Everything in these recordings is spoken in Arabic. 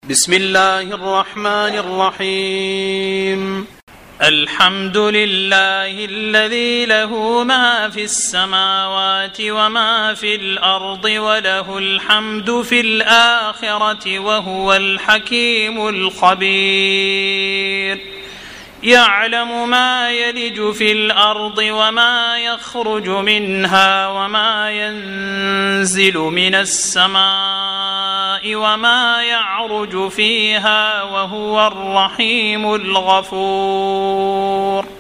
بسم الله الرحمن الرحيم. الحمد لله الذي له ما في السماوات وما في الأرض وله الحمد في الآخرة وهو الحكيم الخبير. يعلم ما يلج في الأرض وما يخرج منها وما ينزل من السماء وما يعرج فيها وهو الرحيم الغفور.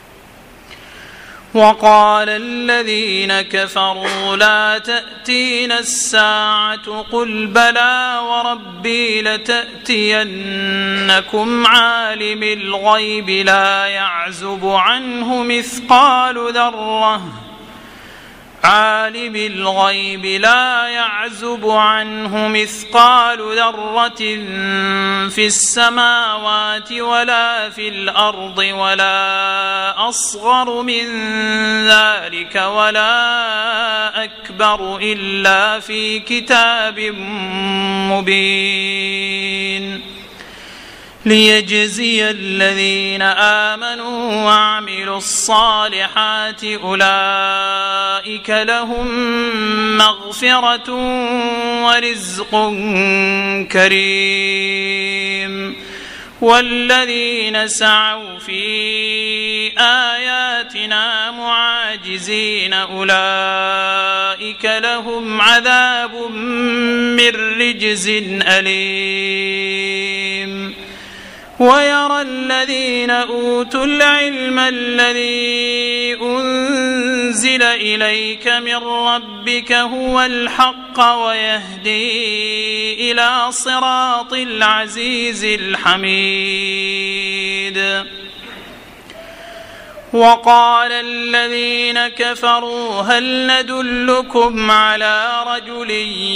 وقال الذين كفروا لا تأتينا الساعة قل بلى وربي لتأتينكم عالم الغيب لا يعزب عنه مثقال ذرة في السماوات ولا في الأرض ولا أصغر من ذلك ولا أكبر إلا في كتاب مبين. ليجزي الذين آمنوا وعملوا الصالحات أولئك لهم مغفرة ورزق كريم. والذين سعوا في آياتنا معاجزين أولئك لهم عذاب من رجز أليم. ويرى الذين أوتوا العلم الذي أنزل إليك من ربك هو الحق ويهدي إلى صراط العزيز الحميد. وقال الذين كفروا هل ندلكم على رجل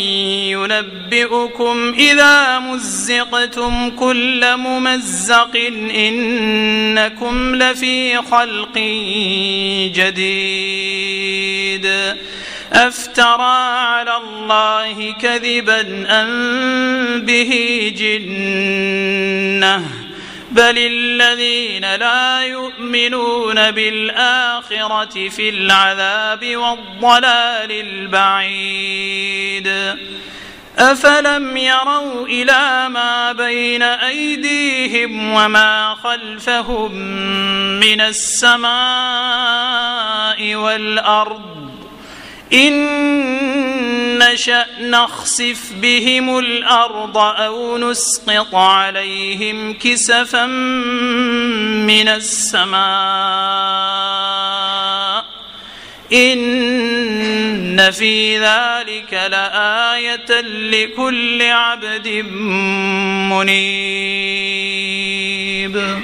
ينبئكم إذا مزقتم كل ممزق إنكم لفي خلق جديد. أفترى على الله كذبا أم به جنة بل الذين لا يؤمنون بالآخرة في العذاب والضلال البعيد. أفلم يروا إلى ما بين أيديهم وما خلفهم من السماء والأرض إن نشأ نخسف بهم الأرض أو نسقط عليهم كسفا من السماء إن في ذلك لآية لكل عبد منيب.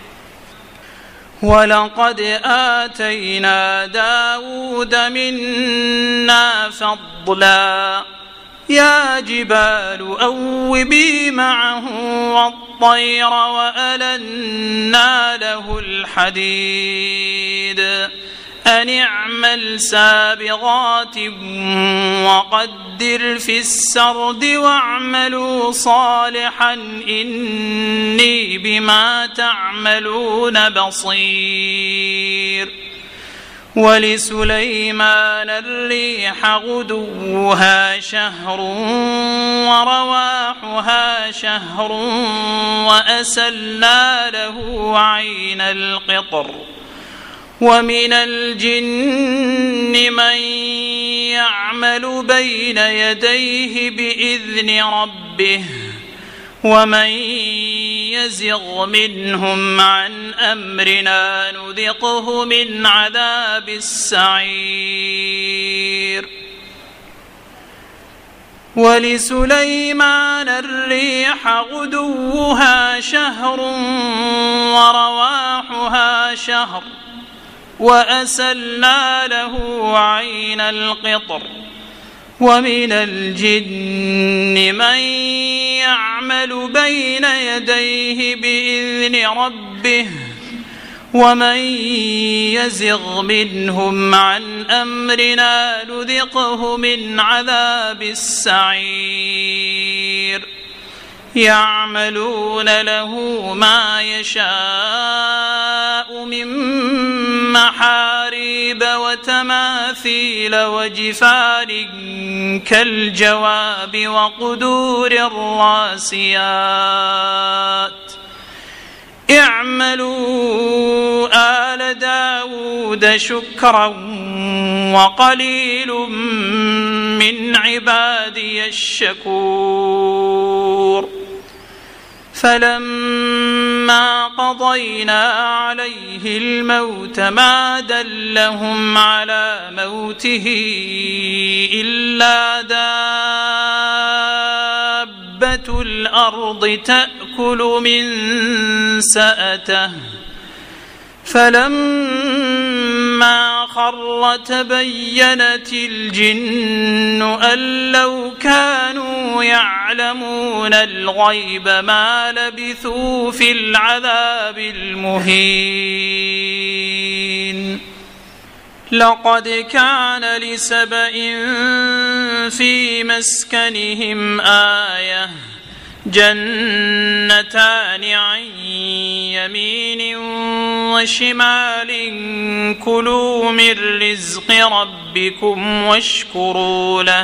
ولقد آتينا داود منا فضلا يا جبال أوبي معه والطير وألنا له الحديد أن اعمل سابغات وقدر في السرد واعملوا صالحا إني بما تعملون بصير. ولسليمان الريح غدوها شهر ورواحها شهر وأسلنا له عين القطر. ومن الجن من يعمل بين يديه بإذن ربه ومن يزغ منهم عن أمرنا نذقه من عذاب السعير. ولسليمان الريح غدوها شهر ورواحها شهر وأسلنا له عين القطر. ومن الجن من يعمل بين يديه بإذن ربه ومن يزغ منهم عن أمرنا نذقه من عذاب السعير. يعملون له ما يشاء من محاريب وتماثيل وجفان كالجواب وقدور الراسيات اعملوا آل داود شكرا وقليل من عبادي الشكور فلما قضينا عليه الموت ما دلهم على موته إلا دابة الأرض تأكل من سأته فلما خر تبينت الجن أن لو كانوا يعلمون الغيب ما لبثوا في العذاب المهين لقد كان لسبإ في مسكنهم آية جنتان عن يمين وشمال كلوا من رزق ربكم واشكروا له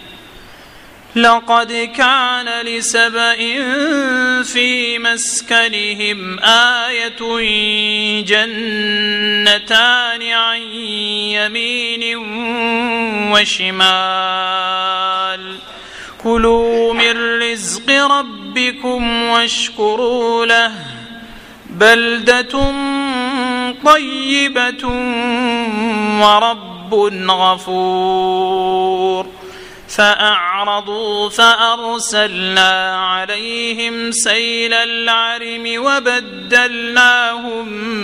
لقد كان لسبإ في مسكنهم آية جنتان عن يمين وشمال كلوا من رزق ربكم واشكروا له بلدة طيبة ورب غفور فأعرضوا فأرسلنا عليهم سيل العرم وبدلناهم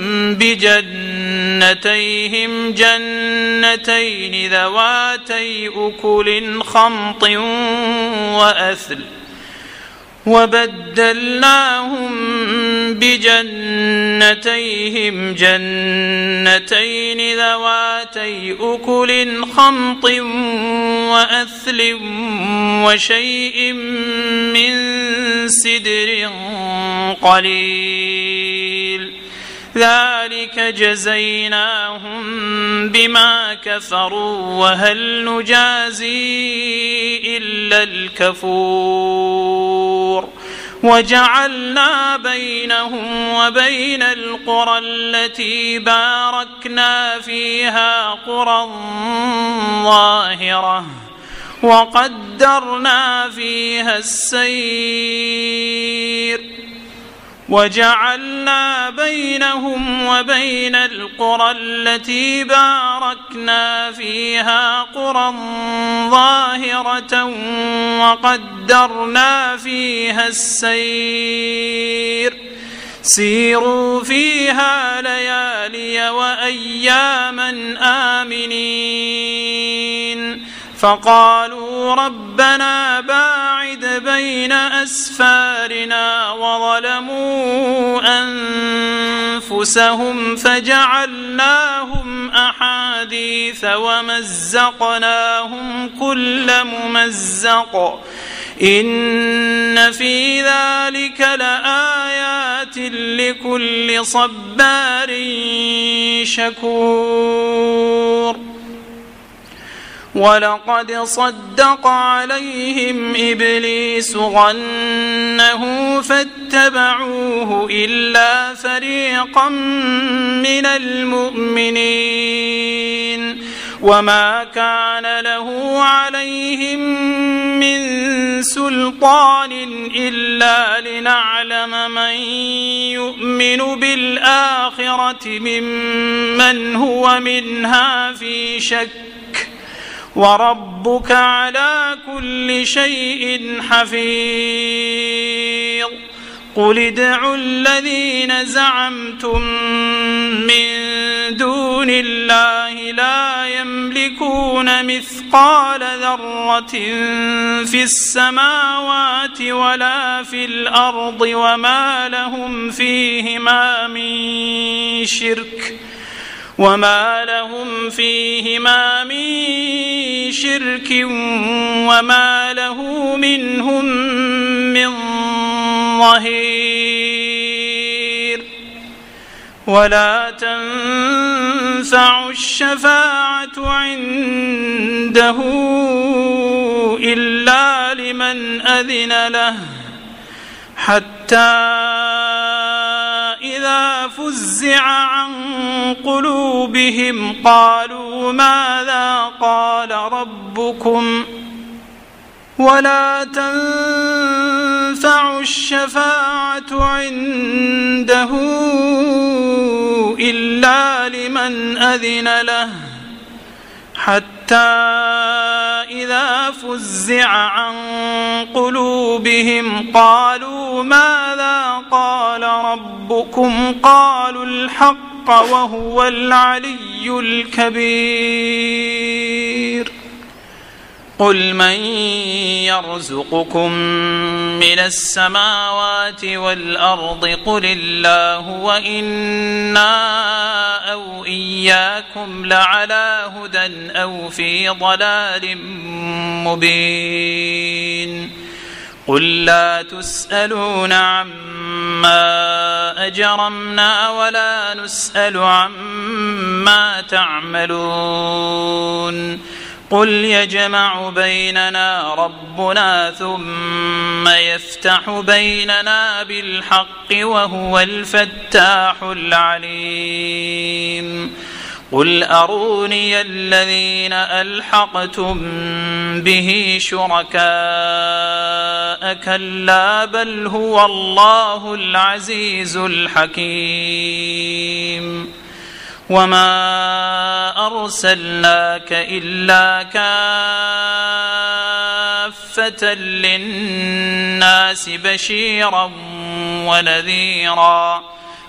بجنتيهم جنتين ذواتي أكل خمط وأثل وشيء من سدر قليل ذلك جزيناهم بما كفروا وهل نجازي إلا الكفور وجعلنا بينهم وبين القرى التي باركنا فيها قرى ظاهرة وقدرنا فيها السير وجعلنا بينهم وبين القرى التي باركنا فيها قرى ظاهرة وقدرنا فيها السير سيروا فيها ليالي وأياما آمنين فقالوا ربنا باعد بين أسفارنا وظلموا أنفسهم فجعلناهم أحاديث ومزقناهم كل ممزق إن في ذلك لآيات لكل صبار شكور ولقد صدق عليهم إبليس ظنه فاتبعوه إلا فريقا من المؤمنين وما كان له عليهم من سلطان إلا لنعلم من يؤمن بالآخرة ممن هو منها في شك وربك على كل شيء حفيظ قل ادعوا الذين زعمتم من دون الله لا يملكون مثقال ذرة في السماوات ولا في الأرض وما لهم فيهما من شرك وما لهم فيهما من شرك وما له منهم من ظهير. ولا تنفع الشفاعة عنده إلا لمن أذن له، حتى إذا فزع عن قلوبهم قالوا ماذا قال ربكم. ولا تنفع الشفاعة عنده إلا لمن أذن له، حتى إذا فزع عن قلوبهم قالوا ماذا قال ربكم قالوا الحق وهو العلي الكبير. قل من يرزقكم من السماوات والأرض قل الله وإنا أو إياكم لعلى هدى أو في ضلال مبين. قل لا تسألون عما أجرمنا ولا نسأل عما تعملون. قل يجمع بيننا ربنا ثم يفتح بيننا بالحق وهو الفتاح العليم. قل أروني الذين ألحقتم به شركاء كلا بل هو الله العزيز الحكيم. وما أرسلناك إلا كافة للناس بشيرا ونذيرا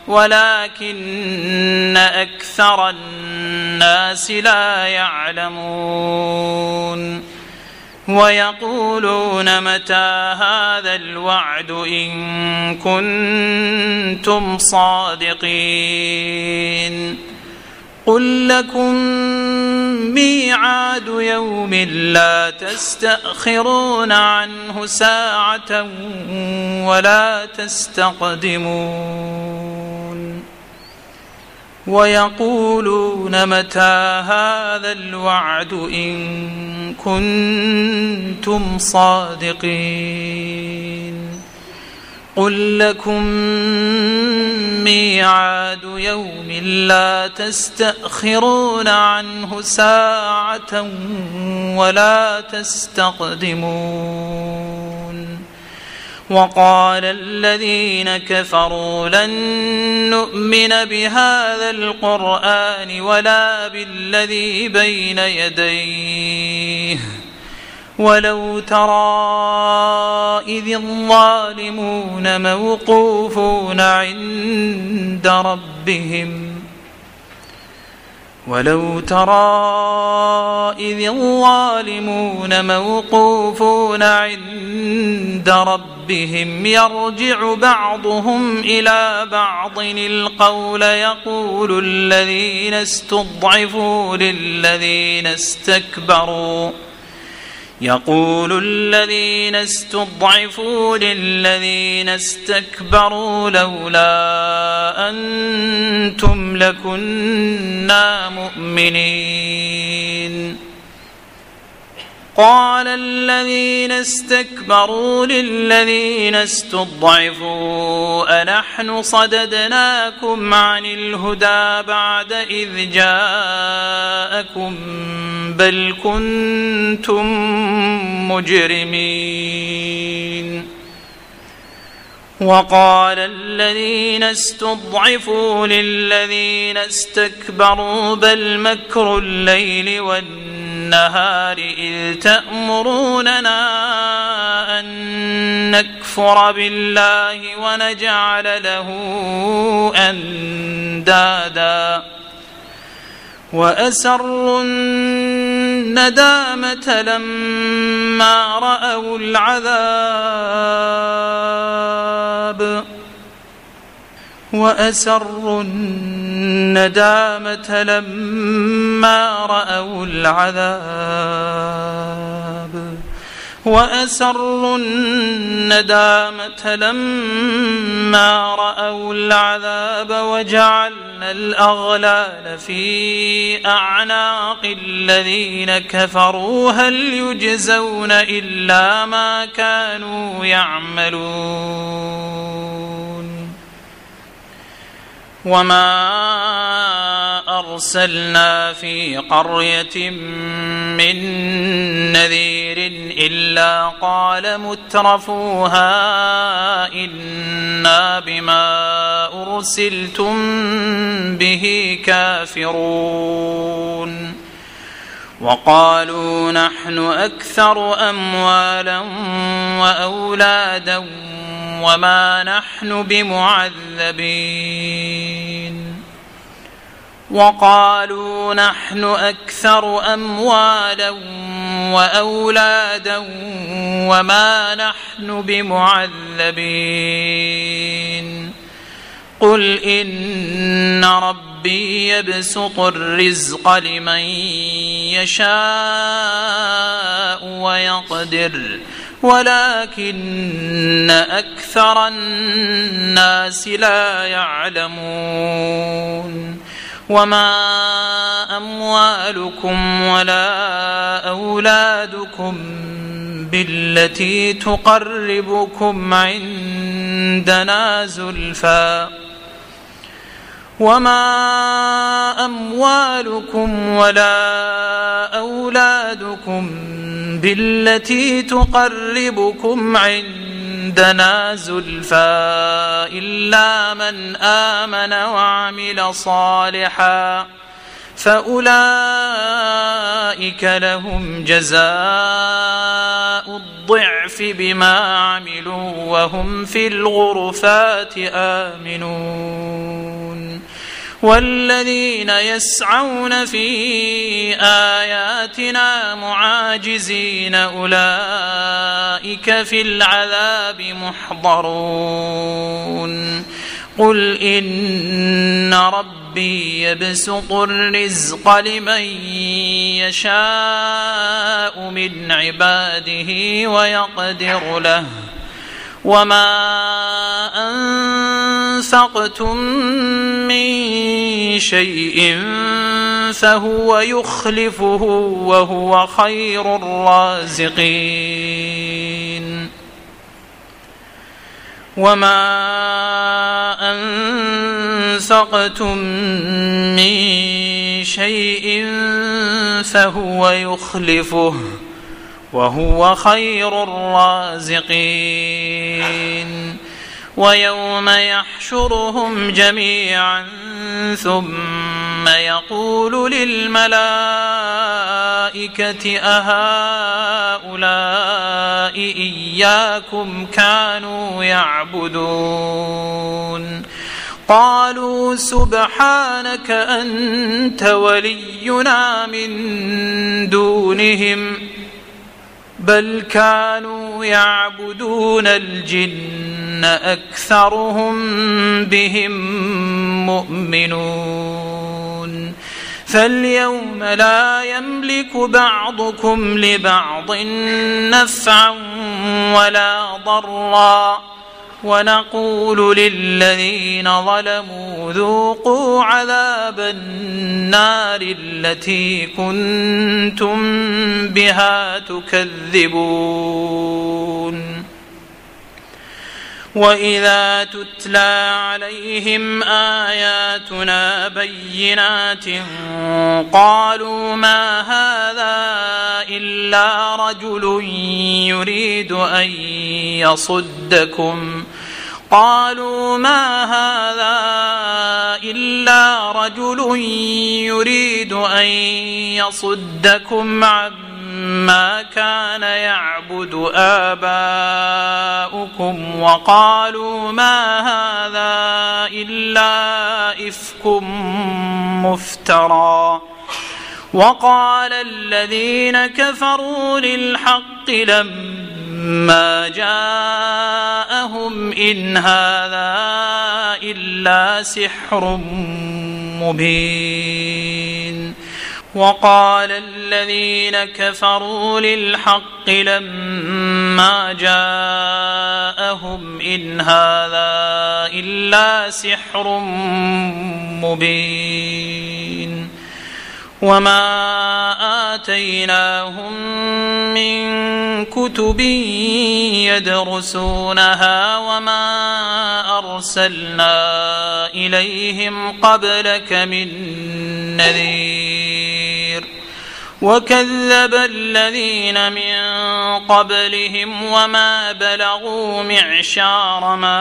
ولكن أكثر الناس لا يعلمون. ويقولون متى هذا الوعد إن كنتم صادقين. قل لكم ميعاد يوم لا تستأخرون عنه ساعة ولا تستقدمون. ويقولون متى هذا الوعد إن كنتم صادقين. قل لكم ميعاد يوم لا تستأخرون عنه ساعة ولا تستقدمون. وقال الذين كفروا لن نؤمن بهذا القرآن ولا بالذي بين يديه ولو ترى إذ الظالمون موقوفون عند ربهم ولو ترى إذ الظالمون موقوفون عند ربهم يرجع بعضهم إلى بعض القول يقول الذين استضعفوا للذين استكبروا لولا أنتم لكنا مؤمنين. قال الذين استكبروا للذين استضعفوا أنحن صددناكم عن الهدى بعد إذ جاءكم بل كنتم مجرمين. وقال الذين استضعفوا للذين استكبروا بل مكر الليل والنهار إذ تأمروننا أن نكفر بالله ونجعل له أندادا وأسروا الندامة لما رأوا العذاب وأسروا الندامة لما رأوا العذاب وجعلنا الأغلال في أعناق الذين كفروا هل يجزون إلا ما كانوا يعملون وما أرسلنا في قرية من نذير إلا قال مترفوها إنا بما أرسلتم به كافرون وقالوا نحن أكثر أموالا وأولادا وما نحن بمعذبين قل إن ربي يبسط الرزق لمن يشاء ويقدر ولكن أكثر الناس لا يعلمون وما أموالكم ولا أولادكم بالتي تقربكم عندنا زلفى إلا من آمن وعمل صالحا فأولئك لهم جزاء الضعف بما عملوا وهم في الغرفات آمنون والذين يسعون في آياتنا معاجزين أولئك في العذاب محضرون قل إن ربي يبسط الرزق لمن يشاء من عباده ويقدر له وما أنفقتم من شيء فهو يخلفه وهو خير الرازقين ويوم يحشرهم جميعا ثم يقول للملائكة أهؤلاء إياكم كانوا يعبدون قالوا سبحانك أنت ولينا من دونهم بل كانوا يعبدون الجن أكثرهم بهم مؤمنون فاليوم لا يملك بعضكم لبعض نفعا ولا ضرا ونقول للذين ظلموا ذوقوا عذاب النار التي كنتم بها تكذبون وإذا تتلى عليهم آياتنا بينات قالوا ما هذا إلا رجل يريد أن يصدكم عما كان يعبد آباؤكم وقالوا ما هذا إلا إفك مفترى وقال الذين كفروا للحق لما جاءهم إن هذا إلا سحر مبين. وقال الذين كفروا للحق لما جاءهم إن هذا إلا سحر مبين. وما آتيناهم من كتب يدرسونها وما أرسلنا إليهم قبلك من نذير. وكذب الذين من قبلهم وما بلغوا معشار ما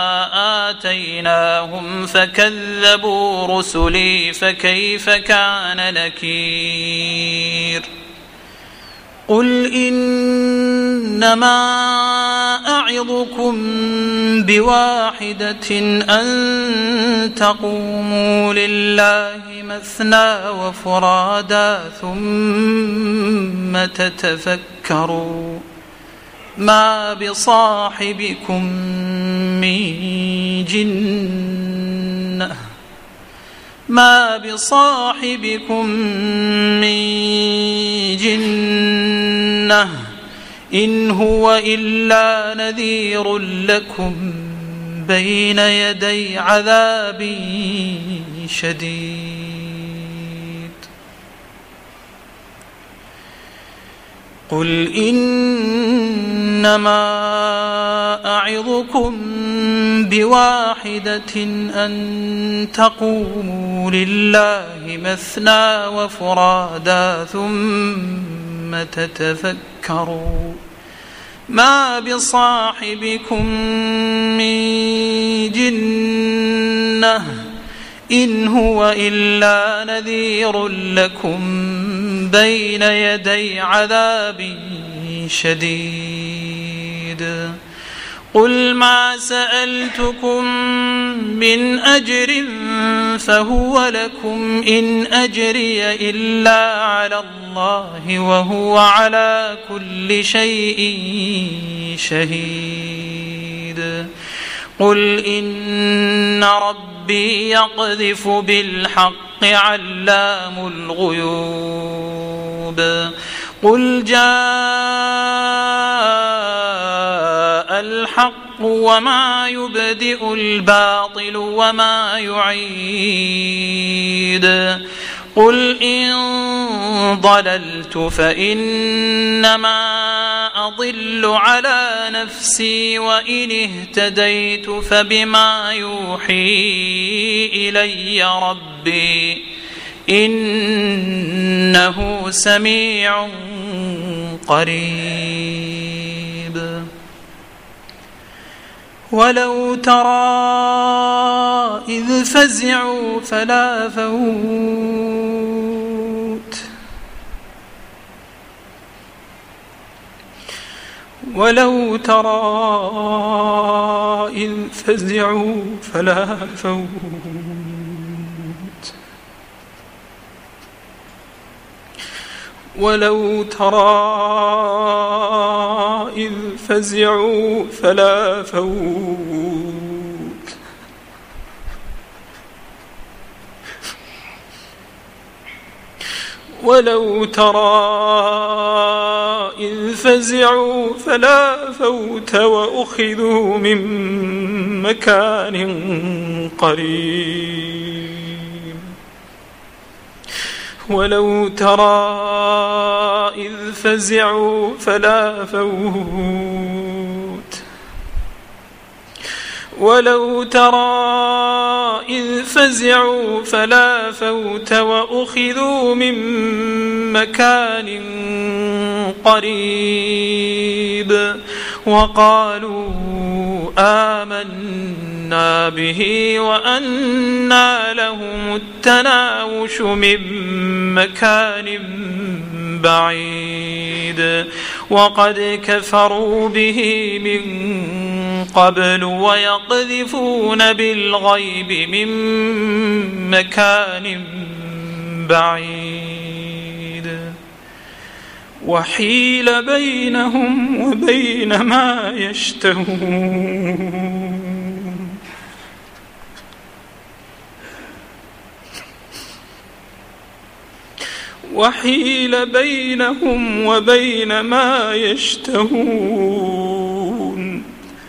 آتيناهم فكذبوا رسلي فكيف كان نكير. قل إنما أعظكم بواحدة أن تقوموا لله مثنى وفرادا ثم تتفكروا ما بصاحبكم من جنة إن هو إلا نذير لكم بين يدي عذاب شديد. قل إنما أعظكم بواحدة أن تقوموا لله مثنى وفرادا ثم تتفكروا ما بصاحبكم من جنة إن هو إلا نذير لكم بين يدي عذاب شديد. قل ما سألتكم من أجر فهو لكم إن أجري إلا على الله وهو على كل شيء شهيد. قل إن ربي يقذف بالحق علام الغيوب. قل جاء الحق وما يبدئ الباطل وما يعيد. قل إن ضللت فإنما أضل على نفسي وإن اهتديت فبما يوحي إلي ربي إنه سميع قريب. ولو ترى إذ فزعوا فلا فوت ولو ترى إذ فزعوا فلا فوت ولو ترى إذ فزعوا فلا فوت ولو ترى إذ فزعوا فلا فوت وأخذوا من مكان قريب ولو ترى إذ فزعوا فلا فوت ولو ترى إذ فزعوا فلا فوت وأخذوا من مكان قريب وقالوا آمنا به وأنى لهم التناوش من مكان بعيد وقد كفروا به من قبل ويقذفون بالغيب من مكان بعيد وحيل بينهم وبين ما يشتهون وحيل بينهم وبين ما يشتهون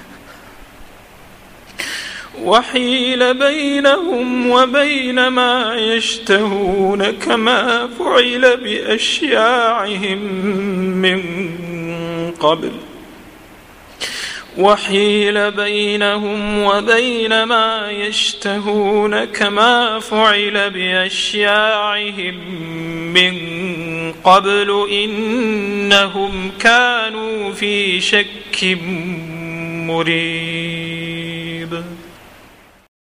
كما فعل بأشياعهم من قبل إنهم كانوا في شك مريب.